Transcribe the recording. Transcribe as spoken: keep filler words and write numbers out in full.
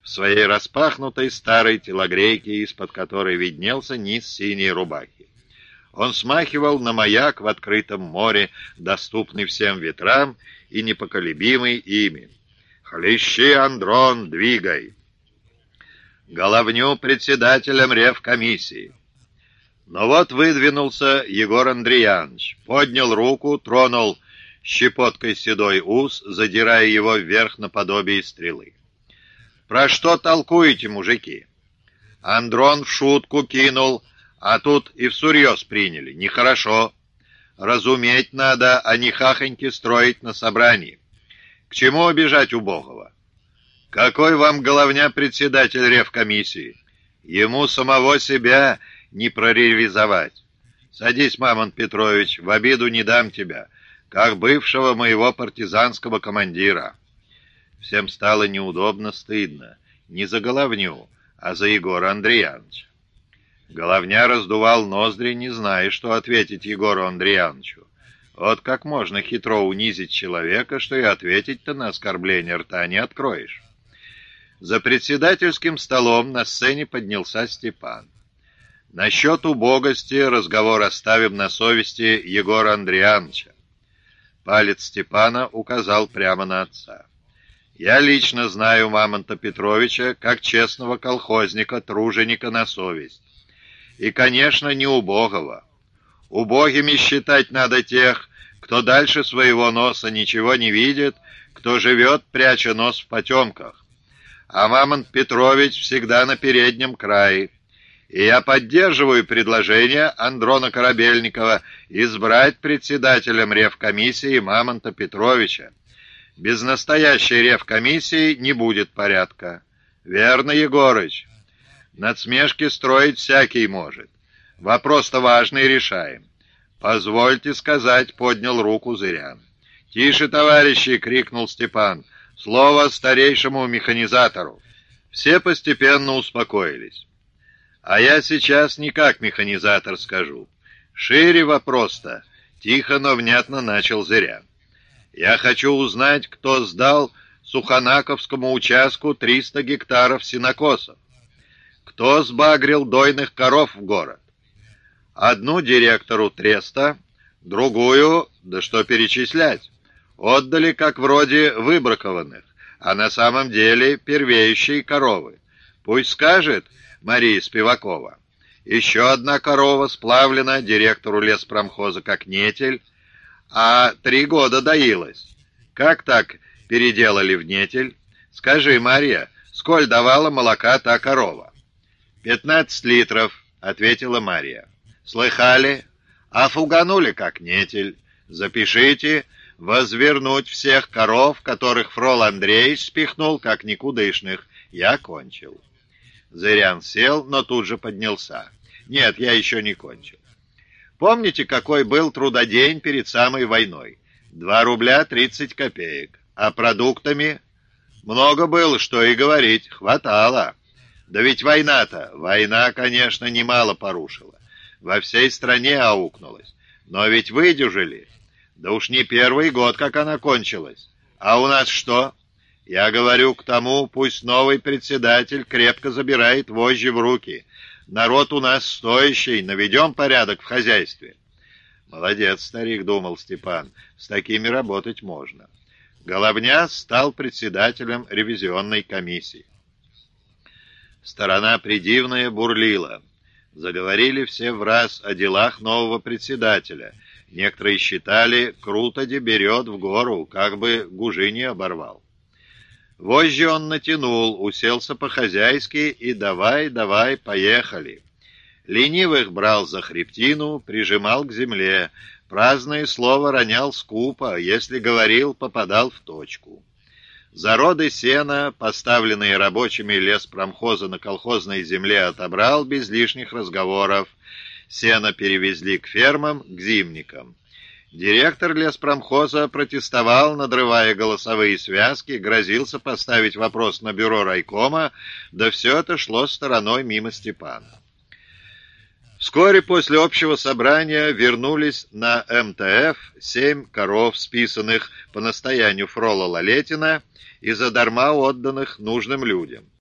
в своей распахнутой старой телогрейке, из-под которой виднелся низ синей рубахи. Он смахивал на маяк в открытом море, доступный всем ветрам и непоколебимый ими. «Хлещи, Андрон, двигай!» Головню председателем ревкомиссии. Но вот выдвинулся Егор Андреянович, поднял руку, тронул щепоткой седой ус, задирая его вверх наподобие стрелы. «Про что толкуете, мужики?» Андрон в шутку кинул, а тут и всерьез приняли. Нехорошо. Разуметь надо, а не хахоньки строить на собрании. К чему обижать убогого? Какой вам головня председатель ревкомиссии? Ему самого себя не проревизовать. Садись, Мамонт Петрович, в обиду не дам тебя, как бывшего моего партизанского командира. Всем стало неудобно, стыдно. Не за головню, а за Егора Андреяновича. Головня раздувал ноздри, не зная, что ответить Егору Андреяновичу. Вот как можно хитро унизить человека, что и ответить-то на оскорбление рта не откроешь. За председательским столом на сцене поднялся Степан. Насчет убогости разговор оставим на совести Егора Андреяновича. Палец Степана указал прямо на отца. Я лично знаю Мамонта Петровича как честного колхозника, труженика на совесть. И, конечно, не убогого. Убогими считать надо тех, кто дальше своего носа ничего не видит, кто живет, пряча нос в потемках. А Мамонт Петрович всегда на переднем крае. И я поддерживаю предложение Андрона Корабельникова избрать председателем ревкомиссии Мамонта Петровича. Без настоящей ревкомиссии не будет порядка. Верно, Егорыч? Надсмешки строить всякий может. Вопрос-то важный решаем. Позвольте сказать, поднял руку Зырян. Тише, товарищи, крикнул Степан. Слово старейшему механизатору. Все постепенно успокоились. А я сейчас не как механизатор скажу. Шире вопрос-то. Тихо, но внятно начал Зырян. Я хочу узнать, кто сдал Сухонаковскому участку триста гектаров сенокосов. Кто сбагрил дойных коров в город? Одну директору треста, другую, да что перечислять, отдали как вроде выбракованных, а на самом деле первеющие коровы. Пусть скажет Мария Спивакова. Еще одна корова сплавлена директору леспромхоза как нетель, а три года доилась. Как так переделали в нетель? Скажи, Мария, сколь давала молока та корова? «Пятнадцать литров», — ответила Мария. «Слыхали? А фуганули как нетель. Запишите, возвернуть всех коров, которых Фрол Андреевич спихнул как никудышных. Я кончил». Зырян сел, но тут же поднялся. «Нет, я еще не кончил. Помните, какой был трудодень перед самой войной? Два рубля тридцать копеек. А продуктами? Много было, что и говорить. Хватало. Да ведь война-то, война, конечно, немало порушила. Во всей стране аукнулась. Но ведь выдержали. Да уж не первый год, как она кончилась. А у нас что? Я говорю к тому, пусть новый председатель крепко забирает вожжи в руки. Народ у нас стоящий, наведем порядок в хозяйстве. Молодец, старик, думал Степан, с такими работать можно. Головня стал председателем ревизионной комиссии. Сторона придивная бурлила. Заговорили все враз о делах нового председателя. Некоторые считали, круто-де берет в гору, как бы гужи не оборвал. Вожжи он натянул, уселся по-хозяйски и давай-давай, поехали. Ленивых брал за хребтину, прижимал к земле. Праздное слово ронял скупо, если говорил, попадал в точку. Зароды сена, поставленные рабочими леспромхоза на колхозной земле, отобрал без лишних разговоров. Сено перевезли к фермам, к зимникам. Директор леспромхоза протестовал, надрывая голосовые связки, грозился поставить вопрос на бюро райкома, да все это шло стороной мимо Степана. Вскоре после общего собрания вернулись на эм тэ эф семь коров, списанных по настоянию Фрола Лалетина и задарма отданных нужным людям.